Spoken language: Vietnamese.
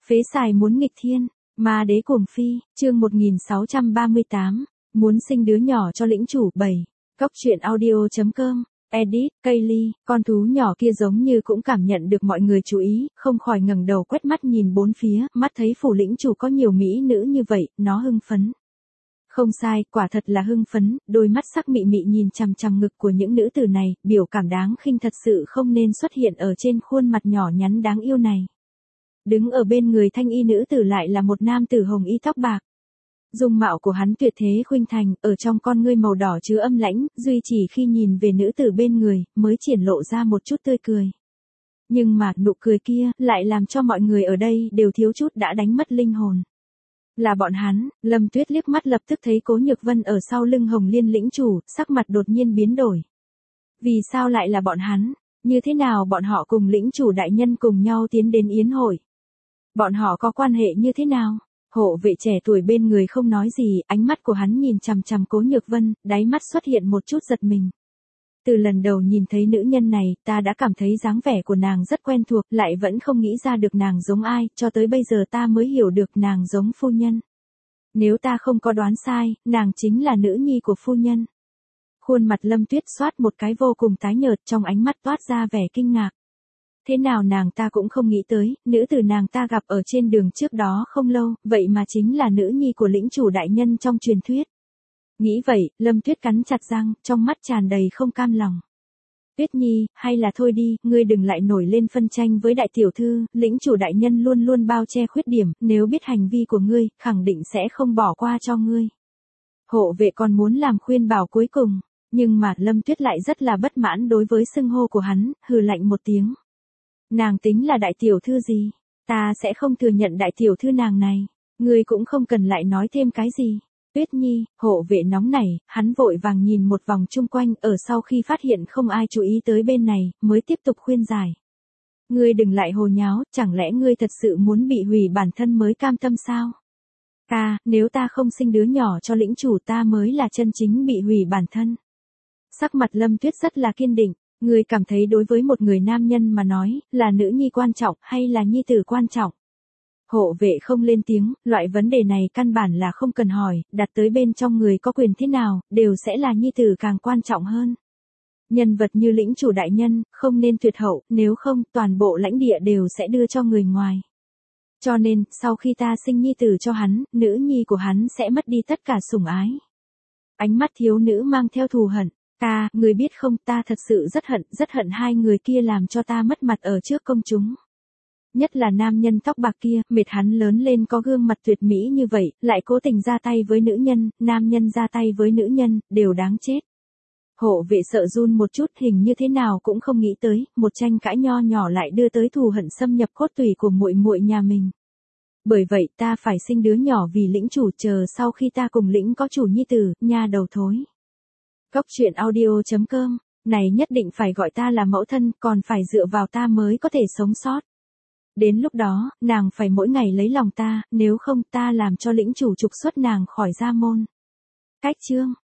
Phế xài muốn nghịch thiên, ma đế cuồng phi, chương 1638, muốn sinh đứa nhỏ cho lĩnh chủ 7. Cóc truyện audio.com, edit, Kaylee, con thú nhỏ kia giống như cũng cảm nhận được mọi người chú ý, không khỏi ngẩng đầu quét mắt nhìn bốn phía, mắt thấy phủ lĩnh chủ có nhiều mỹ nữ như vậy, nó hưng phấn. Không sai, quả thật là hưng phấn, đôi mắt sắc mị mị nhìn chằm chằm ngực của những nữ tử này, biểu cảm đáng khinh thật sự không nên xuất hiện ở trên khuôn mặt nhỏ nhắn đáng yêu này. Đứng ở bên người thanh y nữ tử lại là một nam tử hồng y tóc bạc. Dung mạo của hắn tuyệt thế khuynh thành, ở trong con ngươi màu đỏ chứa âm lãnh, duy chỉ khi nhìn về nữ tử bên người, mới triển lộ ra một chút tươi cười. Nhưng mà, nụ cười kia, lại làm cho mọi người ở đây đều thiếu chút đã đánh mất linh hồn. Là bọn hắn, Lâm Tuyết liếc mắt lập tức thấy Cố Nhược Vân ở sau lưng Hồng Liên lĩnh chủ, sắc mặt đột nhiên biến đổi. Vì sao lại là bọn hắn? Như thế nào bọn họ cùng lĩnh chủ đại nhân cùng nhau tiến đến yến hội? Bọn họ có quan hệ như thế nào? Hộ vệ trẻ tuổi bên người không nói gì, ánh mắt của hắn nhìn chằm chằm Cố Nhược Vân, đáy mắt xuất hiện một chút giật mình. Từ lần đầu nhìn thấy nữ nhân này, ta đã cảm thấy dáng vẻ của nàng rất quen thuộc, lại vẫn không nghĩ ra được nàng giống ai, cho tới bây giờ ta mới hiểu được nàng giống phu nhân. Nếu ta không có đoán sai, nàng chính là nữ nhi của phu nhân. Khuôn mặt Lâm Tuyết xoát một cái vô cùng tái nhợt, trong ánh mắt toát ra vẻ kinh ngạc. Thế nào nàng ta cũng không nghĩ tới, nữ tử nàng ta gặp ở trên đường trước đó không lâu, vậy mà chính là nữ nhi của lĩnh chủ đại nhân trong truyền thuyết. Nghĩ vậy, Lâm Tuyết cắn chặt răng, trong mắt tràn đầy không cam lòng. Tuyết Nhi, hay là thôi đi, ngươi đừng lại nổi lên phân tranh với đại tiểu thư, lĩnh chủ đại nhân luôn luôn bao che khuyết điểm, nếu biết hành vi của ngươi, khẳng định sẽ không bỏ qua cho ngươi. Hộ vệ còn muốn làm khuyên bảo cuối cùng, nhưng mà Lâm Tuyết lại rất là bất mãn đối với xưng hô của hắn, hừ lạnh một tiếng. Nàng tính là đại tiểu thư gì? Ta sẽ không thừa nhận đại tiểu thư nàng này, ngươi cũng không cần lại nói thêm cái gì. Tuyết Nhi, hộ vệ nóng nảy, hắn vội vàng nhìn một vòng chung quanh, ở sau khi phát hiện không ai chú ý tới bên này, mới tiếp tục khuyên giải. Ngươi đừng lại hồ nháo, chẳng lẽ ngươi thật sự muốn bị hủy bản thân mới cam tâm sao? Ta, nếu ta không sinh đứa nhỏ cho lĩnh chủ ta mới là chân chính bị hủy bản thân. Sắc mặt Lâm Tuyết rất là kiên định, ngươi cảm thấy đối với một người nam nhân mà nói, là nữ nhi quan trọng hay là nhi tử quan trọng? Hộ vệ không lên tiếng, loại vấn đề này căn bản là không cần hỏi, đặt tới bên trong người có quyền thế nào, đều sẽ là nhi tử càng quan trọng hơn. Nhân vật như lĩnh chủ đại nhân, không nên tuyệt hậu, nếu không, toàn bộ lãnh địa đều sẽ đưa cho người ngoài. Cho nên, sau khi ta sinh nhi tử cho hắn, nữ nhi của hắn sẽ mất đi tất cả sủng ái. Ánh mắt thiếu nữ mang theo thù hận. Ta, người biết không, ta thật sự rất hận hai người kia làm cho ta mất mặt ở trước công chúng. Nhất là nam nhân tóc bạc kia, mệt hắn lớn lên có gương mặt tuyệt mỹ như vậy, lại cố tình ra tay với nữ nhân, nam nhân ra tay với nữ nhân, đều đáng chết. Hộ vệ sợ run một chút, hình như thế nào cũng không nghĩ tới, một tranh cãi nho nhỏ lại đưa tới thù hận xâm nhập cốt tủy của muội muội nhà mình. Bởi vậy ta phải sinh đứa nhỏ vì lĩnh chủ, chờ sau khi ta cùng lĩnh có chủ nhi tử, nha đầu thối. Cóc truyện audio.com, này nhất định phải gọi ta là mẫu thân, còn phải dựa vào ta mới có thể sống sót. Đến lúc đó, nàng phải mỗi ngày lấy lòng ta, nếu không ta làm cho lĩnh chủ trục xuất nàng khỏi gia môn. Cách chương